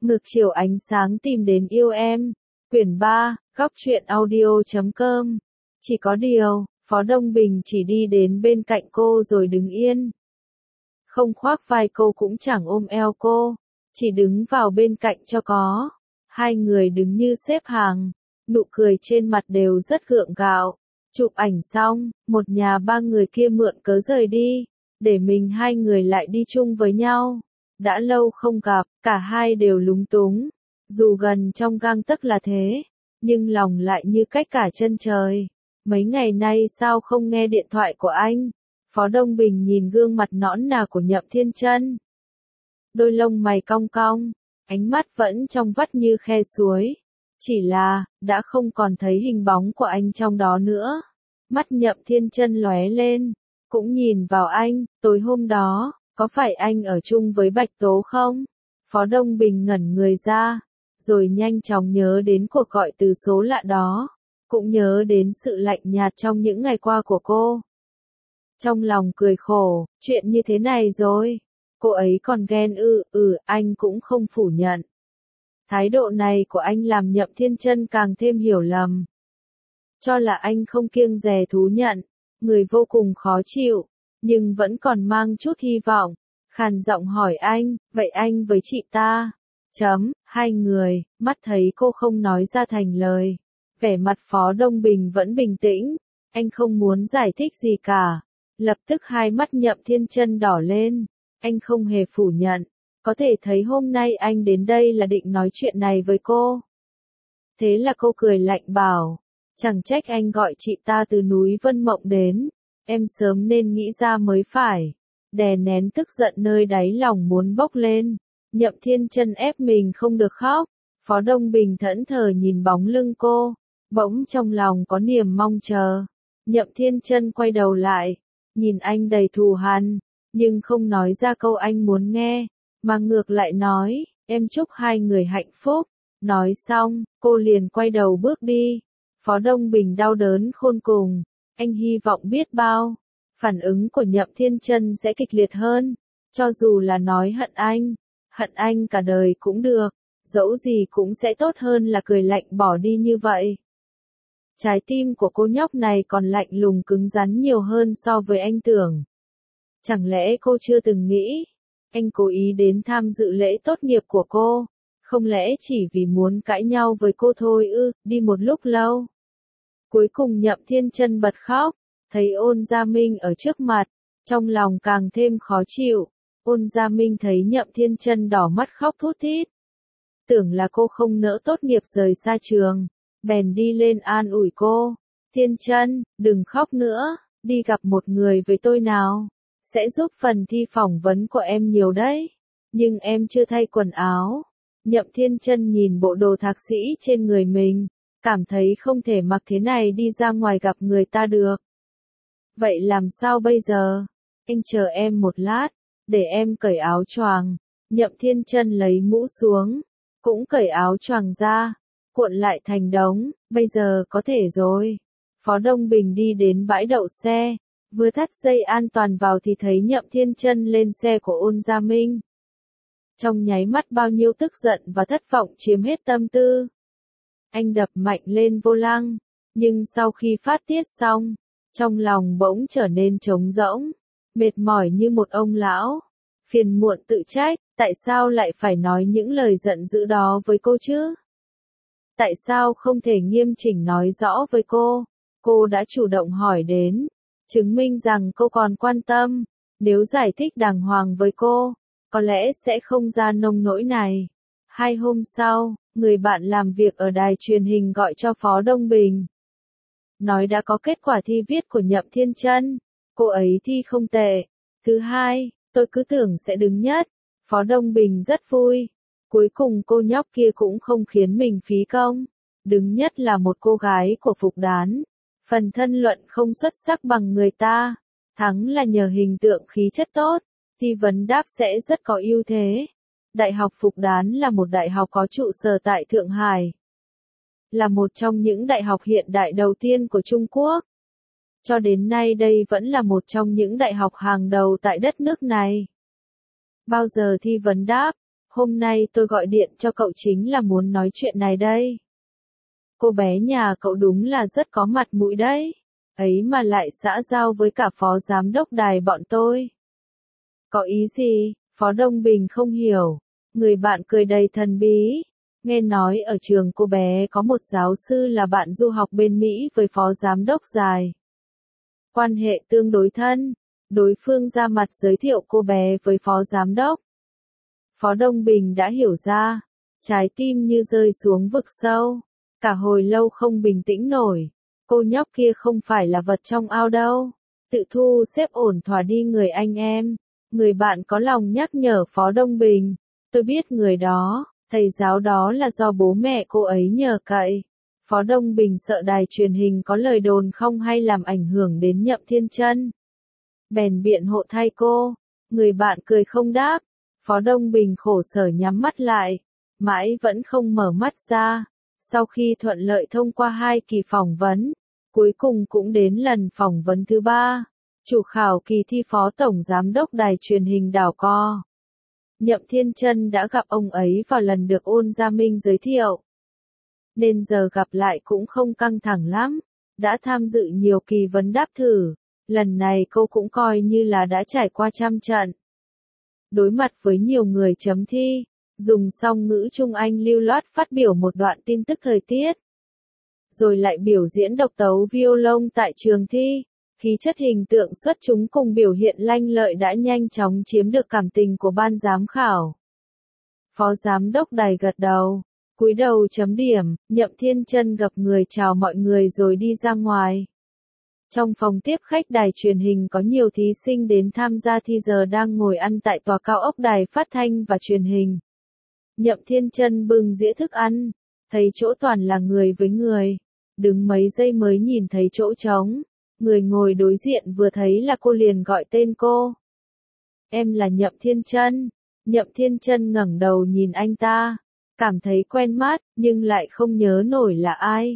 Ngược chiều ánh sáng tìm đến yêu em. Quyển 3, góc truyện audio.com. Chỉ có điều, Phó Đông Bình chỉ đi đến bên cạnh cô rồi đứng yên. Không khoác vai cô cũng chẳng ôm eo cô, chỉ đứng vào bên cạnh cho có. Hai người đứng như xếp hàng, nụ cười trên mặt đều rất gượng gạo. Chụp ảnh xong, một nhà ba người kia mượn cớ rời đi, để mình hai người lại đi chung với nhau. Đã lâu không gặp, cả hai đều lúng túng. Dù gần trong gang tấc là thế, nhưng lòng lại như cách cả chân trời. Mấy ngày nay sao không nghe điện thoại của anh? Phó Đông Bình nhìn gương mặt nõn nà của Nhậm Thiên Chân. Đôi lông mày cong cong, ánh mắt vẫn trong vắt như khe suối. Chỉ là, đã không còn thấy hình bóng của anh trong đó nữa. Mắt Nhậm Thiên Chân lóe lên, cũng nhìn vào anh, tối hôm đó, có phải anh ở chung với Bạch Tố không? Phó Đông Bình ngẩn người ra, rồi nhanh chóng nhớ đến cuộc gọi từ số lạ đó, cũng nhớ đến sự lạnh nhạt trong những ngày qua của cô. Trong lòng cười khổ, chuyện như thế này rồi, cô ấy còn ghen anh cũng không phủ nhận. Thái độ này của anh làm Nhậm Thiên Chân càng thêm hiểu lầm. Cho là anh không kiêng dè thú nhận, người vô cùng khó chịu, nhưng vẫn còn mang chút hy vọng, khàn giọng hỏi anh, vậy anh với chị ta? Hai người, mắt thấy cô không nói ra thành lời. Vẻ mặt Phó Đông Bình vẫn bình tĩnh, anh không muốn giải thích gì cả. Lập tức hai mắt Nhậm Thiên Chân đỏ lên, anh không hề phủ nhận, có thể thấy hôm nay anh đến đây là định nói chuyện này với cô. Thế là cô cười lạnh bảo, chẳng trách anh gọi chị ta từ núi Vân Mộng đến, em sớm nên nghĩ ra mới phải. Đè nén tức giận nơi đáy lòng muốn bốc lên, Nhậm Thiên Chân ép mình không được khóc. Phó Đông Bình thẫn thờ nhìn bóng lưng cô, bỗng trong lòng có niềm mong chờ. Nhậm Thiên Chân quay đầu lại, nhìn anh đầy thù hằn, nhưng không nói ra câu anh muốn nghe, mà ngược lại nói, em chúc hai người hạnh phúc. Nói xong, cô liền quay đầu bước đi. Phó Đông Bình đau đớn khôn cùng, anh hy vọng biết bao, phản ứng của Nhậm Thiên Chân sẽ kịch liệt hơn, cho dù là nói hận anh cả đời cũng được, dẫu gì cũng sẽ tốt hơn là cười lạnh bỏ đi như vậy. Trái tim của cô nhóc này còn lạnh lùng cứng rắn nhiều hơn so với anh tưởng. Chẳng lẽ cô chưa từng nghĩ, anh cố ý đến tham dự lễ tốt nghiệp của cô, không lẽ chỉ vì muốn cãi nhau với cô thôi ư? Đi một lúc lâu. Cuối cùng Nhậm Thiên Chân bật khóc, thấy Ôn Gia Minh ở trước mặt, trong lòng càng thêm khó chịu. Ôn Gia Minh thấy Nhậm Thiên Chân đỏ mắt khóc thút thít, tưởng là cô không nỡ tốt nghiệp rời xa trường, bèn đi lên an ủi cô. Thiên Chân, đừng khóc nữa, đi gặp một người với tôi nào, sẽ giúp phần thi phỏng vấn của em nhiều đấy. Nhưng em chưa thay quần áo. Nhậm Thiên Chân nhìn bộ đồ thạc sĩ trên người mình, cảm thấy không thể mặc thế này đi ra ngoài gặp người ta được. Vậy làm sao bây giờ? Anh chờ em một lát, để em cởi áo choàng. Nhậm Thiên Chân lấy mũ xuống, cũng cởi áo choàng ra, cuộn lại thành đống, bây giờ có thể rồi. Phó Đông Bình đi đến bãi đậu xe, vừa thắt dây an toàn vào thì thấy Nhậm Thiên Chân lên xe của Ôn Gia Minh. Trong nháy mắt bao nhiêu tức giận và thất vọng chiếm hết tâm tư. Anh đập mạnh lên vô lăng, nhưng sau khi phát tiết xong, trong lòng bỗng trở nên trống rỗng, mệt mỏi như một ông lão, phiền muộn tự trách, tại sao lại phải nói những lời giận dữ đó với cô chứ? Tại sao không thể nghiêm chỉnh nói rõ với cô? Cô đã chủ động hỏi đến, chứng minh rằng cô còn quan tâm, nếu giải thích đàng hoàng với cô, có lẽ sẽ không ra nông nỗi này. 2 hôm sau, người bạn làm việc ở đài truyền hình gọi cho Phó Đông Bình. Nói đã có kết quả thi viết của Nhậm Thiên Chân, cô ấy thi không tệ. Thứ hai, tôi cứ tưởng sẽ đứng nhất. Phó Đông Bình rất vui. Cuối cùng cô nhóc kia cũng không khiến mình phí công. Đứng nhất là một cô gái của Phục Đán. Phần thân luận không xuất sắc bằng người ta. Thắng là nhờ hình tượng khí chất tốt. Thi vấn đáp sẽ rất có ưu thế. Đại học Phục Đán là một đại học có trụ sở tại Thượng Hải. Là một trong những đại học hiện đại đầu tiên của Trung Quốc. Cho đến nay đây vẫn là một trong những đại học hàng đầu tại đất nước này. Bao giờ thi vấn đáp, Hôm nay tôi gọi điện cho cậu chính là muốn nói chuyện này đây. Cô bé nhà cậu đúng là rất có mặt mũi đấy. Ấy mà lại xã giao với cả phó giám đốc đài bọn tôi. Có ý gì? Phó Đông Bình không hiểu. Người bạn cười đầy thần bí. Nghe nói ở trường cô bé có một giáo sư là bạn du học bên Mỹ với phó giám đốc dài. Quan hệ tương đối thân. Đối phương ra mặt giới thiệu cô bé với phó giám đốc. Phó Đông Bình đã hiểu ra. Trái tim như rơi xuống vực sâu. Cả hồi lâu không bình tĩnh nổi. Cô nhóc kia không phải là vật trong ao đâu. Tự thu xếp ổn thỏa đi người anh em. Người bạn có lòng nhắc nhở Phó Đông Bình. Tôi biết người đó, thầy giáo đó là do bố mẹ cô ấy nhờ cậy. Phó Đông Bình sợ đài truyền hình có lời đồn không hay làm ảnh hưởng đến Nhậm Thiên Chân. Bèn biện hộ thay cô. Người bạn cười không đáp. Phó Đông Bình khổ sở nhắm mắt lại. Mãi vẫn không mở mắt ra. Sau khi thuận lợi thông qua 2 kỳ phỏng vấn, cuối cùng cũng đến lần phỏng vấn thứ 3. Chủ khảo kỳ thi phó tổng giám đốc đài truyền hình Đảo Co. Nhậm Thiên Chân đã gặp ông ấy vào lần được Ôn Gia Minh giới thiệu. Nên giờ gặp lại cũng không căng thẳng lắm. Đã tham dự nhiều kỳ vấn đáp thử. Lần này cô cũng coi như là đã trải qua trăm trận. Đối mặt với nhiều người chấm thi. Dùng song ngữ Trung Anh lưu loát phát biểu một đoạn tin tức thời tiết. Rồi lại biểu diễn độc tấu violon tại trường thi. Khí chất hình tượng xuất chúng cùng biểu hiện lanh lợi đã nhanh chóng chiếm được cảm tình của ban giám khảo. Phó giám đốc đài gật đầu, cúi đầu chấm điểm, Nhậm Thiên Chân gặp người chào mọi người rồi đi ra ngoài. Trong phòng tiếp khách đài truyền hình có nhiều thí sinh đến tham gia thi giờ đang ngồi ăn tại tòa cao ốc đài phát thanh và truyền hình. Nhậm Thiên Chân bưng dĩa thức ăn, thấy chỗ toàn là người với người. Đứng mấy giây mới nhìn thấy chỗ trống. Người ngồi đối diện vừa thấy là cô liền gọi tên cô. Em là Nhậm Thiên Chân. Nhậm Thiên Chân ngẩng đầu nhìn anh ta. Cảm thấy quen mắt, nhưng lại không nhớ nổi là ai.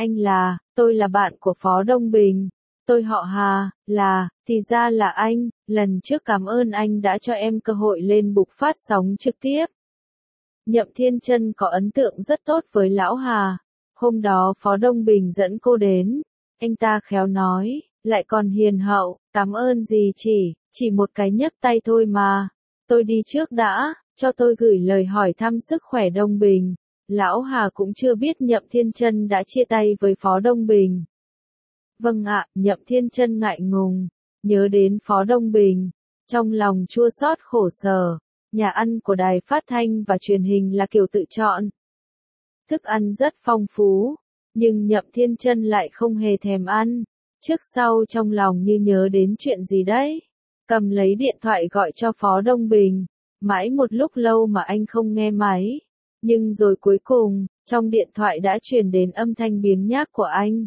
Tôi là bạn của Phó Đông Bình. Tôi họ Hà, thì ra là anh, lần trước cảm ơn anh đã cho em cơ hội lên bục phát sóng trực tiếp. Nhậm Thiên Chân có ấn tượng rất tốt với lão Hà. Hôm đó Phó Đông Bình dẫn cô đến. Anh ta khéo nói, lại còn hiền hậu, cảm ơn gì chỉ một cái nhấc tay thôi mà. Tôi đi trước đã, cho tôi gửi lời hỏi thăm sức khỏe Đông Bình. Lão Hà cũng chưa biết Nhậm Thiên Chân đã chia tay với Phó Đông Bình. Vâng ạ, Nhậm Thiên Chân ngại ngùng, nhớ đến Phó Đông Bình. Trong lòng chua xót khổ sở, nhà ăn của đài phát thanh và truyền hình là kiểu tự chọn. Thức ăn rất phong phú. Nhưng Nhậm Thiên Chân lại không hề thèm ăn. Trước sau trong lòng như nhớ đến chuyện gì đấy. Cầm lấy điện thoại gọi cho Phó Đông Bình. Mãi một lúc lâu mà anh không nghe máy. Nhưng rồi cuối cùng, trong điện thoại đã truyền đến âm thanh biếng nhác của anh.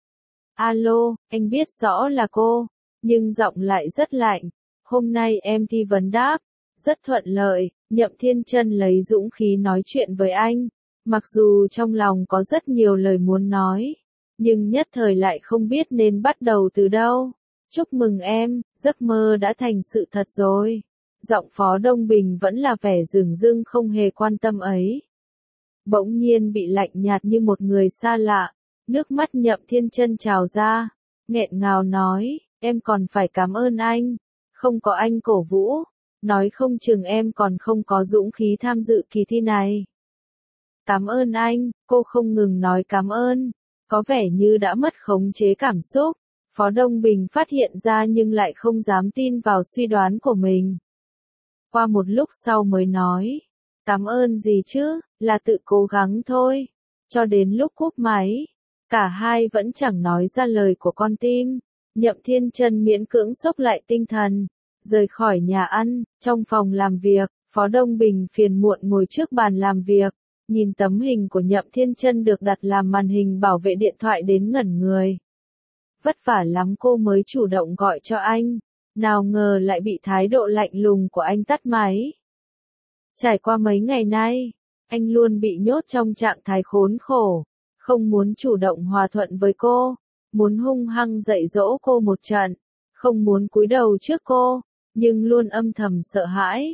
Alo, anh biết rõ là cô, nhưng giọng lại rất lạnh. Hôm nay em thi vấn đáp, rất thuận lợi. Nhậm Thiên Chân lấy dũng khí nói chuyện với anh. Mặc dù trong lòng có rất nhiều lời muốn nói, nhưng nhất thời lại không biết nên bắt đầu từ đâu. Chúc mừng em, giấc mơ đã thành sự thật rồi. Giọng Phó Đông Bình vẫn là vẻ dửng dưng không hề quan tâm ấy. Bỗng nhiên bị lạnh nhạt như một người xa lạ, nước mắt Nhậm Thiên Chân trào ra, nghẹn ngào nói, em còn phải cảm ơn anh, không có anh cổ vũ, nói không chừng em còn không có dũng khí tham dự kỳ thi này. Cảm ơn anh, cô không ngừng nói cảm ơn, có vẻ như đã mất khống chế cảm xúc. Phó Đông Bình phát hiện ra nhưng lại không dám tin vào suy đoán của mình. Qua một lúc sau mới nói, cảm ơn gì chứ, là tự cố gắng thôi. Cho đến lúc cúp máy, cả hai vẫn chẳng nói ra lời của con tim. Nhậm Thiên Chân miễn cưỡng xốc lại tinh thần, rời khỏi nhà ăn, trong phòng làm việc, Phó Đông Bình phiền muộn ngồi trước bàn làm việc. Nhìn tấm hình của Nhậm Thiên Chân được đặt làm màn hình bảo vệ điện thoại đến ngẩn người. Vất vả lắm cô mới chủ động gọi cho anh, nào ngờ lại bị thái độ lạnh lùng của anh tắt máy. Trải qua mấy ngày nay, anh luôn bị nhốt trong trạng thái khốn khổ, không muốn chủ động hòa thuận với cô, muốn hung hăng dạy dỗ cô một trận, không muốn cúi đầu trước cô, nhưng luôn âm thầm sợ hãi.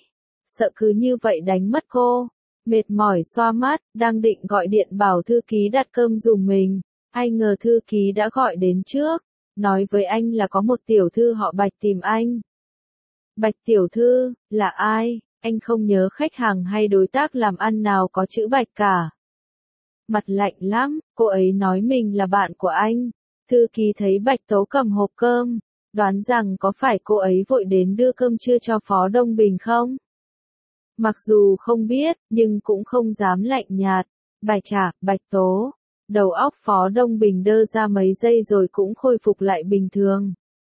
sợ cứ như vậy đánh mất cô. Mệt mỏi xoa mắt, đang định gọi điện bảo thư ký đặt cơm giùm mình. Ai ngờ thư ký đã gọi đến trước, nói với anh là có một tiểu thư họ Bạch tìm anh. Bạch tiểu thư, là ai? Anh không nhớ khách hàng hay đối tác làm ăn nào có chữ Bạch cả. Mặt lạnh lắm, cô ấy nói mình là bạn của anh. Thư ký thấy Bạch Tố cầm hộp cơm, đoán rằng có phải cô ấy vội đến đưa cơm trưa cho Phó Đông Bình không? Mặc dù không biết, nhưng cũng không dám lạnh nhạt. Bạch à, Bạch Tố. Đầu óc Phó Đông Bình đơ ra mấy giây rồi cũng khôi phục lại bình thường.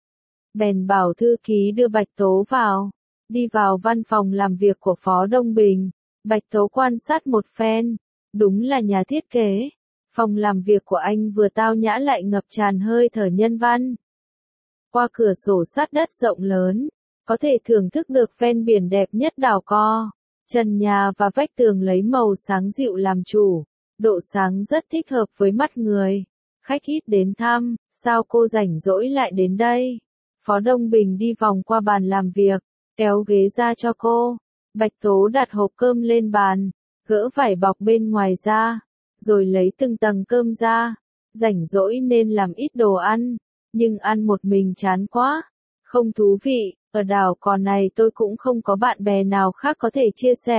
Bèn bảo thư ký đưa Bạch Tố vào. Đi vào văn phòng làm việc của Phó Đông Bình. Bạch Tố quan sát một phen. Đúng là nhà thiết kế. Phòng làm việc của anh vừa tao nhã lại ngập tràn hơi thở nhân văn. Qua cửa sổ sát đất rộng lớn, có thể thưởng thức được ven biển đẹp nhất đảo Co. Trần nhà và vách tường lấy màu sáng dịu làm chủ, độ sáng rất thích hợp với mắt người. Khách ít đến thăm, sao cô rảnh rỗi lại đến đây? Phó Đông Bình đi vòng qua bàn làm việc, kéo ghế ra cho cô. Bạch Tố đặt hộp cơm lên bàn, gỡ vải bọc bên ngoài ra, rồi lấy từng tầng cơm ra. Rảnh rỗi nên làm ít đồ ăn, nhưng ăn một mình chán quá, không thú vị. Ở đảo Co này tôi cũng không có bạn bè nào khác có thể chia sẻ.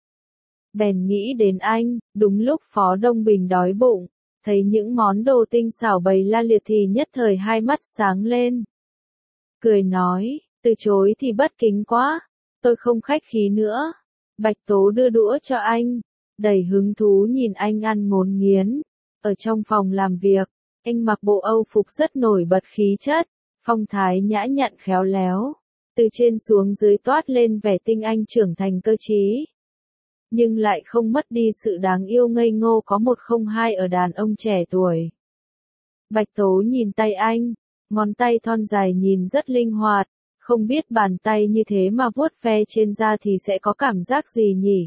Bèn nghĩ đến anh, đúng lúc Phó Đông Bình đói bụng, thấy những món đồ tinh xảo bày la liệt thì nhất thời hai mắt sáng lên. Cười nói, từ chối thì bất kính quá, tôi không khách khí nữa. Bạch Tố đưa đũa cho anh, đầy hứng thú nhìn anh ăn ngốn nghiến. Ở trong phòng làm việc, anh mặc bộ Âu phục rất nổi bật khí chất, phong thái nhã nhặn khéo léo. Từ trên xuống dưới toát lên vẻ tinh anh trưởng thành cơ trí. Nhưng lại không mất đi sự đáng yêu ngây ngô có 102 ở đàn ông trẻ tuổi. Bạch Tố nhìn tay anh, ngón tay thon dài nhìn rất linh hoạt, không biết bàn tay như thế mà vuốt ve trên da thì sẽ có cảm giác gì nhỉ?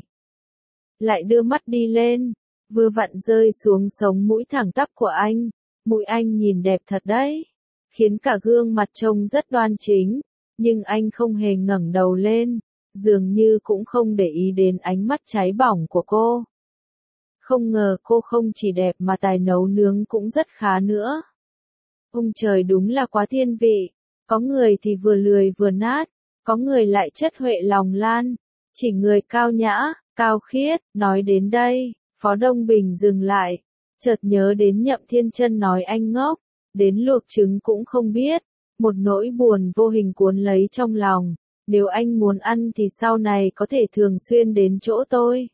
Lại đưa mắt đi lên, vừa vặn rơi xuống sống mũi thẳng tắp của anh, mũi anh nhìn đẹp thật đấy, khiến cả gương mặt trông rất đoan chính. Nhưng anh không hề ngẩng đầu lên, dường như cũng không để ý đến ánh mắt cháy bỏng của cô. Không ngờ cô không chỉ đẹp mà tài nấu nướng cũng rất khá nữa. Ông trời đúng là quá thiên vị, có người thì vừa lười vừa nát, có người lại chất huệ lòng lan, chỉ người cao nhã, cao khiết. Nói đến đây, Phó Đông Bình dừng lại, chợt nhớ đến Nhậm Thiên Chân nói anh ngốc, đến luộc trứng cũng không biết. Một nỗi buồn vô hình cuốn lấy trong lòng, nếu anh muốn ăn thì sau này có thể thường xuyên đến chỗ tôi.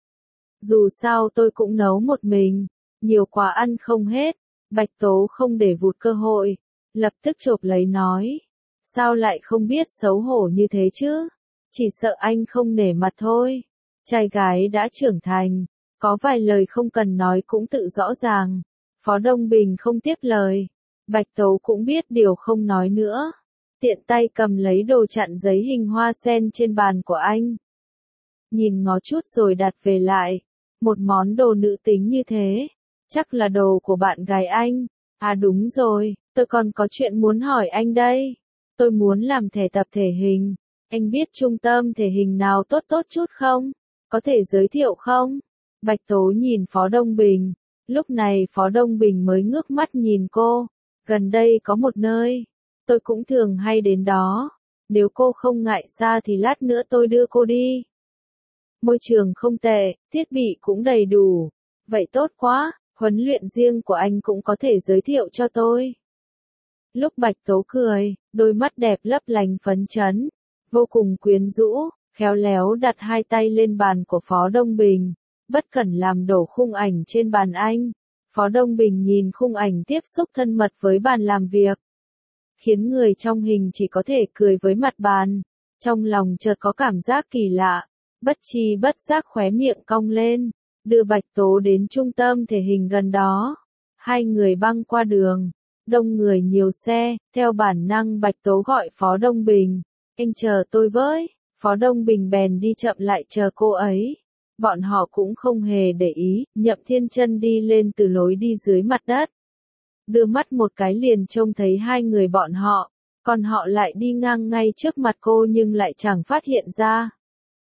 Dù sao tôi cũng nấu một mình, nhiều quá ăn không hết. Bạch Tố không để vụt cơ hội, lập tức chộp lấy nói. Sao lại không biết xấu hổ như thế chứ? Chỉ sợ anh không nể mặt thôi. Trai gái đã trưởng thành, có vài lời không cần nói cũng tự rõ ràng. Phó Đông Bình không tiếp lời. Bạch Tố cũng biết điều không nói nữa. Tiện tay cầm lấy đồ chặn giấy hình hoa sen trên bàn của anh. Nhìn ngó chút rồi đặt về lại. Một món đồ nữ tính như thế. Chắc là đồ của bạn gái anh. À đúng rồi, tôi còn có chuyện muốn hỏi anh đây. Tôi muốn làm thẻ tập thể hình. Anh biết trung tâm thể hình nào tốt tốt chút không? Có thể giới thiệu không? Bạch Tố nhìn Phó Đông Bình. Lúc này Phó Đông Bình mới ngước mắt nhìn cô. Gần đây có một nơi, tôi cũng thường hay đến đó. Nếu cô không ngại xa thì lát nữa tôi đưa cô đi. Môi trường không tệ, thiết bị cũng đầy đủ. Vậy tốt quá, huấn luyện riêng của anh cũng có thể giới thiệu cho tôi. Lúc Bạch Tố cười, đôi mắt đẹp lấp lánh phấn chấn, vô cùng quyến rũ, khéo léo đặt hai tay lên bàn của Phó Đông Bình, bất cẩn làm đổ khung ảnh trên bàn anh. Phó Đông Bình nhìn khung ảnh tiếp xúc thân mật với bàn làm việc, khiến người trong hình chỉ có thể cười với mặt bàn. Trong lòng chợt có cảm giác kỳ lạ, bất tri bất giác khóe miệng cong lên, đưa Bạch Tố đến trung tâm thể hình gần đó. Hai người băng qua đường, đông người nhiều xe, theo bản năng Bạch Tố gọi Phó Đông Bình, anh chờ tôi với. Phó Đông Bình bèn đi chậm lại chờ cô ấy. Bọn họ cũng không hề để ý, Nhậm Thiên Chân đi lên từ lối đi dưới mặt đất. Đưa mắt một cái liền trông thấy hai người bọn họ, còn họ lại đi ngang ngay trước mặt cô nhưng lại chẳng phát hiện ra.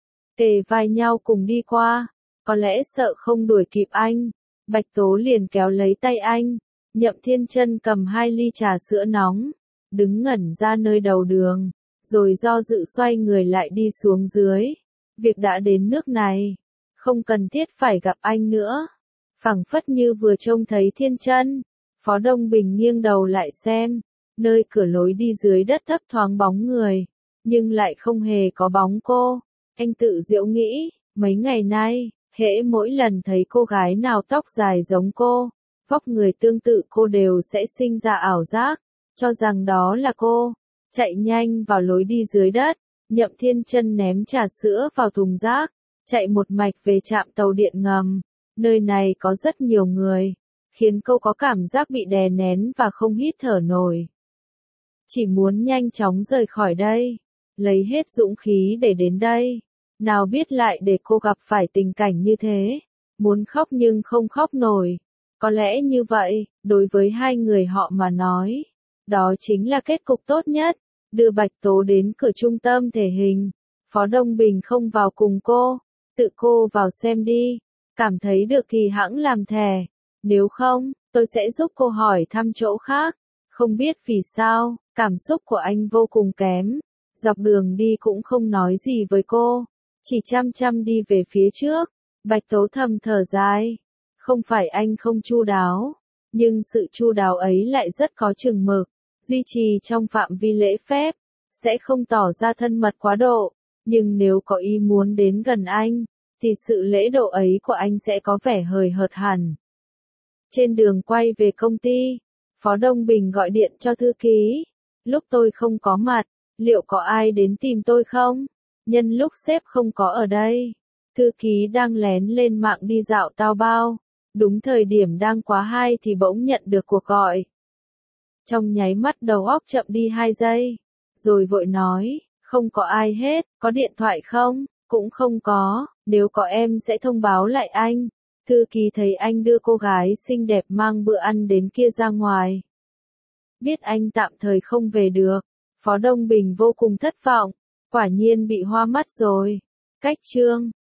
kề vai nhau cùng đi qua, có lẽ sợ không đuổi kịp anh, Bạch Tố liền kéo lấy tay anh, Nhậm Thiên Chân cầm 2 ly trà sữa nóng, đứng ngẩn ra nơi đầu đường, rồi do dự xoay người lại đi xuống dưới. Việc đã đến nước này, không cần thiết phải gặp anh nữa. Phảng phất như vừa trông thấy Thiên Chân, Phó Đông Bình nghiêng đầu lại xem, nơi cửa lối đi dưới đất thấp thoáng bóng người, nhưng lại không hề có bóng cô. Anh tự giễu nghĩ, mấy ngày nay, hễ mỗi lần thấy cô gái nào tóc dài giống cô, vóc người tương tự cô đều sẽ sinh ra ảo giác, cho rằng đó là cô. Chạy nhanh vào lối đi dưới đất, Nhậm Thiên Chân ném trà sữa vào thùng rác, chạy một mạch về trạm tàu điện ngầm. Nơi này có rất nhiều người, khiến cô có cảm giác bị đè nén và không hít thở nổi. Chỉ muốn nhanh chóng rời khỏi đây, lấy hết dũng khí để đến đây. Nào biết lại để cô gặp phải tình cảnh như thế, muốn khóc nhưng không khóc nổi. Có lẽ như vậy, đối với hai người họ mà nói, đó chính là kết cục tốt nhất. Đưa Bạch Tố đến cửa trung tâm thể hình, Phó Đông Bình không vào cùng cô, tự cô vào xem đi, cảm thấy được thì hẵng làm thẻ, nếu không, tôi sẽ giúp cô hỏi thăm chỗ khác. Không biết vì sao, cảm xúc của anh vô cùng kém, dọc đường đi cũng không nói gì với cô, chỉ chăm chăm đi về phía trước. Bạch Tố thầm thở dài, không phải anh không chu đáo, nhưng sự chu đáo ấy lại rất có chừng mực, duy trì trong phạm vi lễ phép, sẽ không tỏ ra thân mật quá độ, nhưng nếu có ý muốn đến gần anh, thì sự lễ độ ấy của anh sẽ có vẻ hời hợt hẳn. Trên đường quay về công ty, Phó Đông Bình gọi điện cho thư ký, lúc tôi không có mặt, liệu có ai đến tìm tôi không? Nhân lúc sếp không có ở đây, thư ký đang lén lên mạng đi dạo tao bao, đúng thời điểm đang quá hay thì bỗng nhận được cuộc gọi. Trong nháy mắt đầu óc chậm đi 2 giây, rồi vội nói, không có ai hết, có điện thoại không? Cũng không có, nếu có em sẽ thông báo lại anh. Thư ký thấy anh đưa cô gái xinh đẹp mang bữa ăn đến kia ra ngoài. Biết anh tạm thời không về được, Phó Đông Bình vô cùng thất vọng, quả nhiên bị hoa mắt rồi. Cách chương